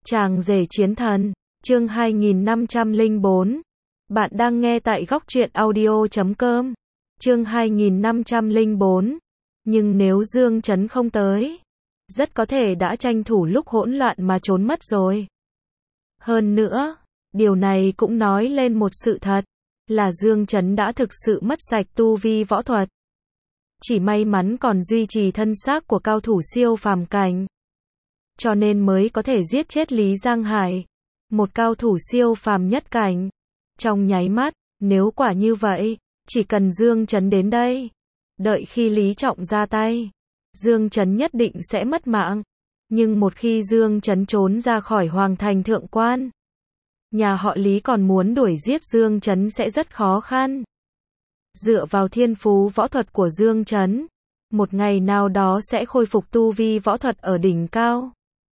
Chàng rể chiến thần, chương 2504. Bạn đang nghe tại góc truyện audio.com. Chương 2504. Nhưng nếu Dương Chấn không tới, rất có thể đã tranh thủ lúc hỗn loạn mà trốn mất rồi. Hơn nữa, điều này cũng nói lên một sự thật, là Dương Chấn đã thực sự mất sạch tu vi võ thuật. Chỉ may mắn còn duy trì thân xác của cao thủ siêu phàm cảnh, cho nên mới có thể giết chết Lý Giang Hải, một cao thủ siêu phàm nhất cảnh. Trong nháy mắt, nếu quả như vậy, chỉ cần Dương Chấn đến đây, đợi khi Lý Trọng ra tay, Dương Chấn nhất định sẽ mất mạng. Nhưng một khi Dương Chấn trốn ra khỏi Hoàng Thành Thượng Quan, nhà họ Lý còn muốn đuổi giết Dương Chấn sẽ rất khó khăn. Dựa vào thiên phú võ thuật của Dương Chấn, một ngày nào đó sẽ khôi phục tu vi võ thuật ở đỉnh cao.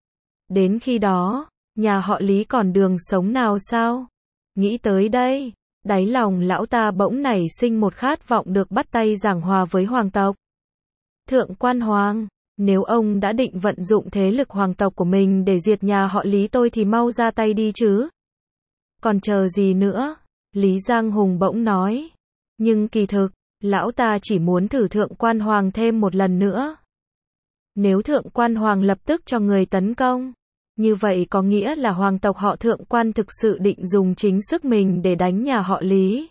Đến khi đó, nhà họ Lý còn đường sống nào sao? Nghĩ tới đây, đáy lòng lão ta bỗng nảy sinh một khát vọng được bắt tay giảng hòa với hoàng tộc. Thượng Quan Hoàng, nếu ông đã định vận dụng thế lực hoàng tộc của mình để diệt nhà họ Lý tôi thì mau ra tay đi chứ. Còn chờ gì nữa? Lý Giang Hùng bỗng nói. Nhưng kỳ thực, lão ta chỉ muốn thử Thượng Quan Hoàng thêm một lần nữa. Nếu Thượng Quan Hoàng lập tức cho người tấn công, như vậy có nghĩa là hoàng tộc họ Thượng Quan thực sự định dùng chính sức mình để đánh nhà họ Lý.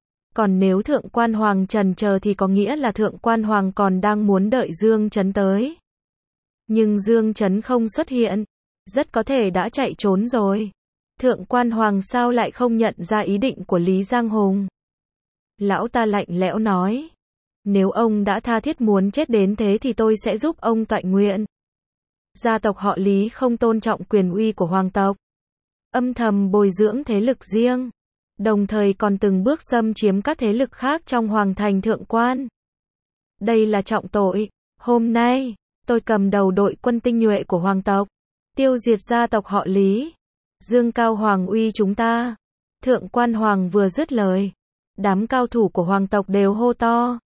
Còn nếu Thượng Quan Hoàng chần chờ thì có nghĩa là Thượng Quan Hoàng còn đang muốn đợi Dương Chấn tới. Nhưng Dương Chấn không xuất hiện, rất có thể đã chạy trốn rồi. Thượng Quan Hoàng sao lại không nhận ra ý định của Lý Giang Hùng? Lão ta lạnh lẽo nói, nếu ông đã tha thiết muốn chết đến thế thì tôi sẽ giúp ông toại nguyện. Gia tộc họ Lý không tôn trọng quyền uy của hoàng tộc, âm thầm bồi dưỡng thế lực riêng, đồng thời còn từng bước xâm chiếm các thế lực khác trong Hoàng Thành Thượng Quan. Đây là trọng tội. Hôm nay, tôi cầm đầu đội quân tinh nhuệ của hoàng tộc, tiêu diệt gia tộc họ Lý, dương cao hoàng uy chúng ta. Thượng Quan Hoàng vừa dứt lời, đám cao thủ của hoàng tộc đều hô to.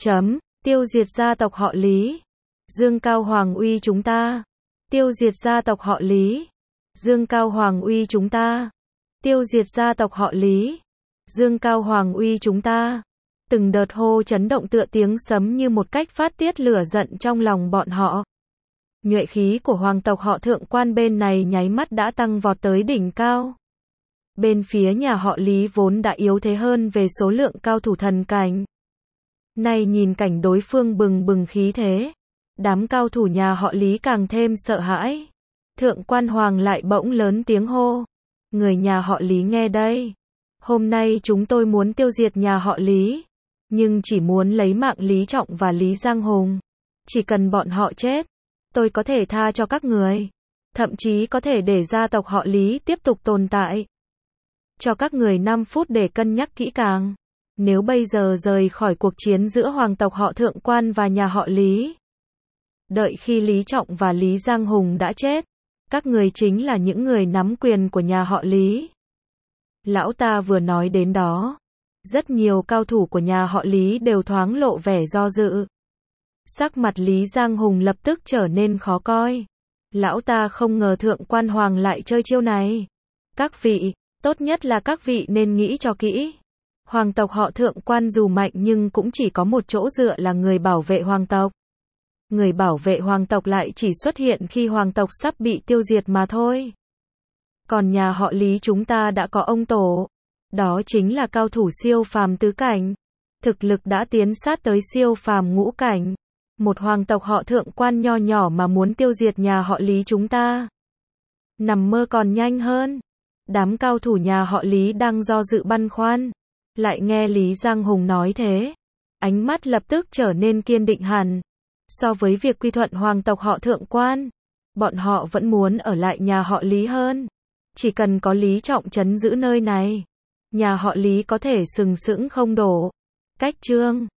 Tiêu diệt gia tộc họ Lý, dương cao hoàng uy chúng ta. Tiêu diệt gia tộc họ Lý, dương cao hoàng uy chúng ta. Tiêu diệt gia tộc họ Lý, dương cao hoàng uy chúng ta. Từng đợt hô chấn động tựa tiếng sấm như một cách phát tiết lửa giận trong lòng bọn họ. Nhuệ khí của hoàng tộc họ Thượng Quan bên này nháy mắt đã tăng vọt tới đỉnh cao. Bên phía nhà họ Lý vốn đã yếu thế hơn về số lượng cao thủ thần cảnh, nay nhìn cảnh đối phương bừng bừng khí thế, đám cao thủ nhà họ Lý càng thêm sợ hãi. Thượng Quan Hoàng lại bỗng lớn tiếng hô, người nhà họ Lý nghe đây, hôm nay chúng tôi muốn tiêu diệt nhà họ Lý, nhưng chỉ muốn lấy mạng Lý Trọng và Lý Giang Hùng. Chỉ cần bọn họ chết, tôi có thể tha cho các người, thậm chí có thể để gia tộc họ Lý tiếp tục tồn tại. Cho các người 5 phút để cân nhắc kỹ càng. Nếu bây giờ rời khỏi cuộc chiến giữa hoàng tộc họ Thượng Quan và nhà họ Lý, đợi khi Lý Trọng và Lý Giang Hùng đã chết, các người chính là những người nắm quyền của nhà họ Lý. Lão ta vừa nói đến đó, rất nhiều cao thủ của nhà họ Lý đều thoáng lộ vẻ do dự. Sắc mặt Lý Giang Hùng lập tức trở nên khó coi. Lão ta không ngờ Thượng Quan Hoàng lại chơi chiêu này. Các vị, tốt nhất là các vị nên nghĩ cho kỹ. Hoàng tộc họ Thượng Quan dù mạnh nhưng cũng chỉ có một chỗ dựa là người bảo vệ hoàng tộc. Người bảo vệ hoàng tộc lại chỉ xuất hiện khi hoàng tộc sắp bị tiêu diệt mà thôi. Còn nhà họ Lý chúng ta đã có ông tổ, đó chính là cao thủ siêu phàm tứ cảnh, thực lực đã tiến sát tới siêu phàm ngũ cảnh. Một hoàng tộc họ Thượng Quan nho nhỏ mà muốn tiêu diệt nhà họ Lý chúng ta, nằm mơ còn nhanh hơn. Đám cao thủ nhà họ Lý đang do dự băn khoăn, lại nghe Lý Giang Hùng nói thế, ánh mắt lập tức trở nên kiên định hẳn. So với việc quy thuận hoàng tộc họ Thượng Quan, bọn họ vẫn muốn ở lại nhà họ Lý hơn. Chỉ cần có Lý Trọng trấn giữ nơi này, nhà họ Lý có thể sừng sững không đổ. Cách chương